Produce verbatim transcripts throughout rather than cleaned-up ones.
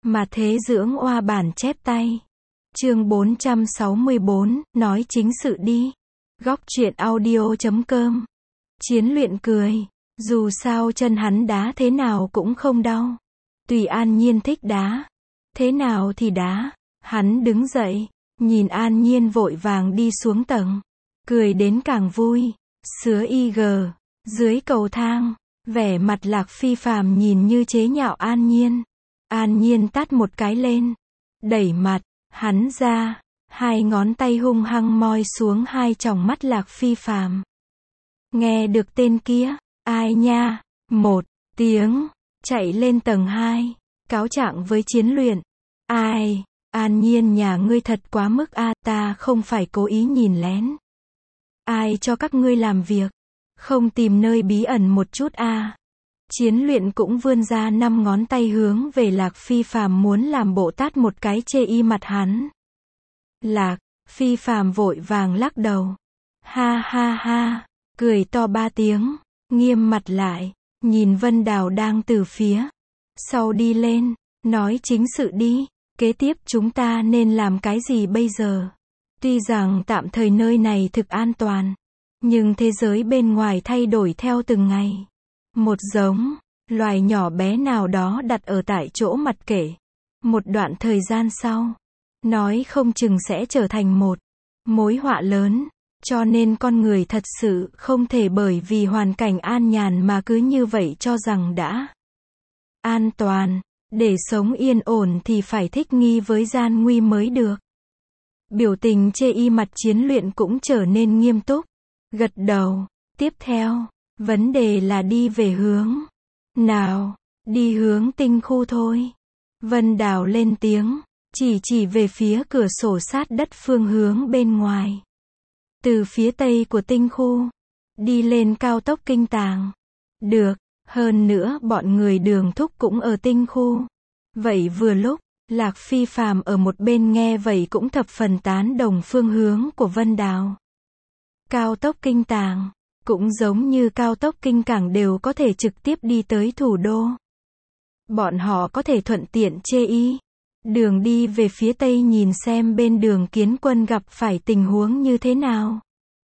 Mà thế dưỡng oa bản chép tay. Chương bốn trăm sáu mươi bốn, nói chính sự đi. Góc truyện audio chấm com. Chiến luyện cười. Dù sao chân hắn đá thế nào cũng không đau. Tùy An Nhiên thích đá. Thế nào thì đá. Hắn đứng dậy. Nhìn An Nhiên vội vàng đi xuống tầng. Cười đến càng vui. Sứa y gờ. Dưới cầu thang. Vẻ mặt Lạc Phi Phàm nhìn như chế nhạo An Nhiên. An Nhiên tát một cái lên. Đẩy mặt. Hắn ra. Hai ngón tay hung hăng moi xuống hai tròng mắt Lạc Phi Phàm. Nghe được tên kia. Ai nha. Một tiếng. Chạy lên tầng hai. Cáo trạng với chiến luyện. Ai. An Nhiên nhà ngươi thật quá mức a, ta không phải cố ý nhìn lén. Ai cho các ngươi làm việc. Không tìm nơi bí ẩn một chút a. Chiến luyện cũng vươn ra năm ngón tay hướng về Lạc Phi Phàm muốn làm bộ tát một cái chê y mặt hắn. Lạc Phi Phàm vội vàng lắc đầu. Ha ha ha. Cười to ba tiếng. Nghiêm mặt lại. Nhìn Vân Đào đang từ phía sau đi lên. Nói chính sự đi. Kế tiếp chúng ta nên làm cái gì bây giờ? Tuy rằng tạm thời nơi này thực an toàn. Nhưng thế giới bên ngoài thay đổi theo từng ngày. Một giống loài nhỏ bé nào đó đặt ở tại chỗ mặt kể. Một đoạn thời gian sau. Nói không chừng sẽ trở thành một mối họa lớn. Cho nên con người thật sự không thể bởi vì hoàn cảnh an nhàn mà cứ như vậy cho rằng đã an toàn. Để sống yên ổn thì phải thích nghi với gian nguy mới được. Biểu tình chê y mặt chiến luyện cũng trở nên nghiêm túc. Gật đầu. Tiếp theo, vấn đề là đi về hướng nào? Đi hướng tinh khu thôi. Vân Đào lên tiếng. Chỉ chỉ về phía cửa sổ sát đất phương hướng bên ngoài. Từ phía tây của tinh khu. Đi lên cao tốc Kinh Tàng. Được. Hơn nữa bọn người Đường Thúc cũng ở tinh khu. Vậy vừa lúc, Lạc Phi Phàm ở một bên nghe vậy cũng thập phần tán đồng phương hướng của Vân Đào. Cao tốc Kinh Tàng, cũng giống như cao tốc Kinh Cảng đều có thể trực tiếp đi tới thủ đô. Bọn họ có thể thuận tiện chê y. Đường đi về phía tây nhìn xem bên đường Kiến Quân gặp phải tình huống như thế nào.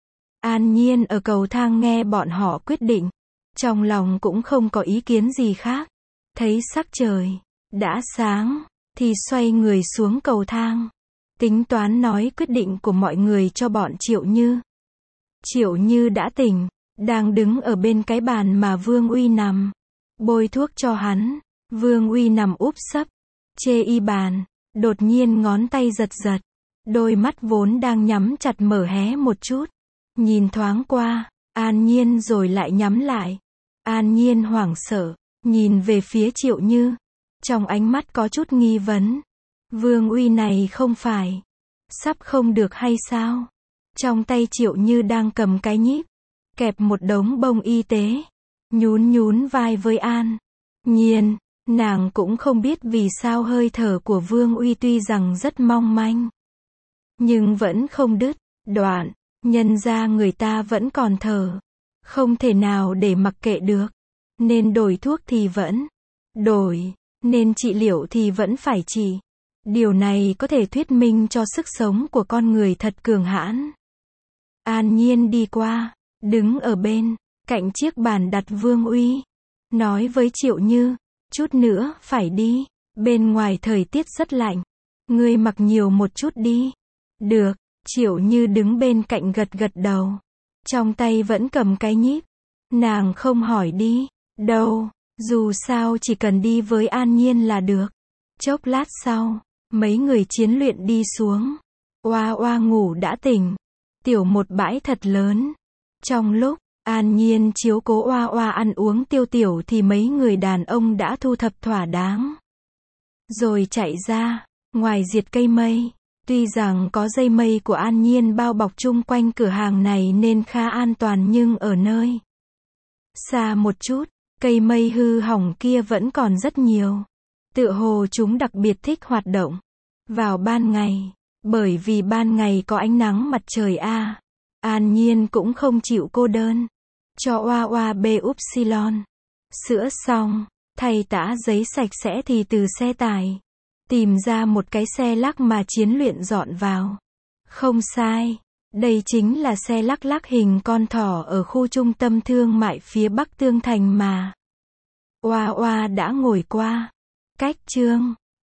An Nhiên ở cầu thang nghe bọn họ quyết định. Trong lòng cũng không có ý kiến gì khác. Thấy sắc trời đã sáng, thì xoay người xuống cầu thang. Tính toán nói quyết định của mọi người cho bọn Triệu Như. Triệu Như đã tỉnh, đang đứng ở bên cái bàn mà Vương Uy nằm. Bôi thuốc cho hắn. Vương Uy nằm úp sấp. Chê y bàn. Đột nhiên ngón tay giật giật. Đôi mắt vốn đang nhắm chặt mở hé một chút. Nhìn thoáng qua. An Nhiên rồi lại nhắm lại. An Nhiên hoảng sợ. Nhìn về phía Triệu Như. Trong ánh mắt có chút nghi vấn. Vương Uy này không phải sắp không được hay sao? Trong tay Triệu Như đang cầm cái nhíp. Kẹp một đống bông y tế. Nhún nhún vai với An Nhiên. Nàng cũng không biết vì sao hơi thở của Vương Uy tuy rằng rất mong manh. Nhưng vẫn không đứt, đoạn. Nhân ra người ta vẫn còn thở. Không thể nào để mặc kệ được. Nên đổi thuốc thì vẫn đổi. Nên trị liệu thì vẫn phải trị. Điều này có thể thuyết minh cho sức sống của con người thật cường hãn. An Nhiên đi qua. Đứng ở bên cạnh chiếc bàn đặt Vương Uy. Nói với Triệu Như. Chút nữa phải đi. Bên ngoài thời tiết rất lạnh. Ngươi mặc nhiều một chút đi. Được. Triệu Như đứng bên cạnh gật gật đầu. Trong tay vẫn cầm cái nhíp. Nàng không hỏi đi đâu. Dù sao chỉ cần đi với An Nhiên là được. Chốc lát sau. Mấy người chiến luyện đi xuống. Oa oa ngủ đã tỉnh. Tiểu một bãi thật lớn. Trong lúc An Nhiên chiếu cố oa oa ăn uống tiêu tiểu thì mấy người đàn ông đã thu thập thỏa đáng. Rồi chạy ra. Ngoài diệt cây mây. Tuy rằng có dây mây của An Nhiên bao bọc chung quanh cửa hàng này nên khá an toàn nhưng ở nơi xa một chút, cây mây hư hỏng kia vẫn còn rất nhiều. Tựa hồ chúng đặc biệt thích hoạt động vào ban ngày, bởi vì ban ngày có ánh nắng mặt trời a. An Nhiên cũng không chịu cô đơn. Cho oa oa bê upsilon. Sữa xong, thay tã giấy sạch sẽ thì từ xe tải Tìm ra một cái xe lắc mà Chiến Luyện dọn vào. Không sai. Đây chính là xe lắc lắc hình con thỏ ở khu trung tâm thương mại phía Bắc Tương Thành mà Oa Oa đã ngồi qua. Cách chương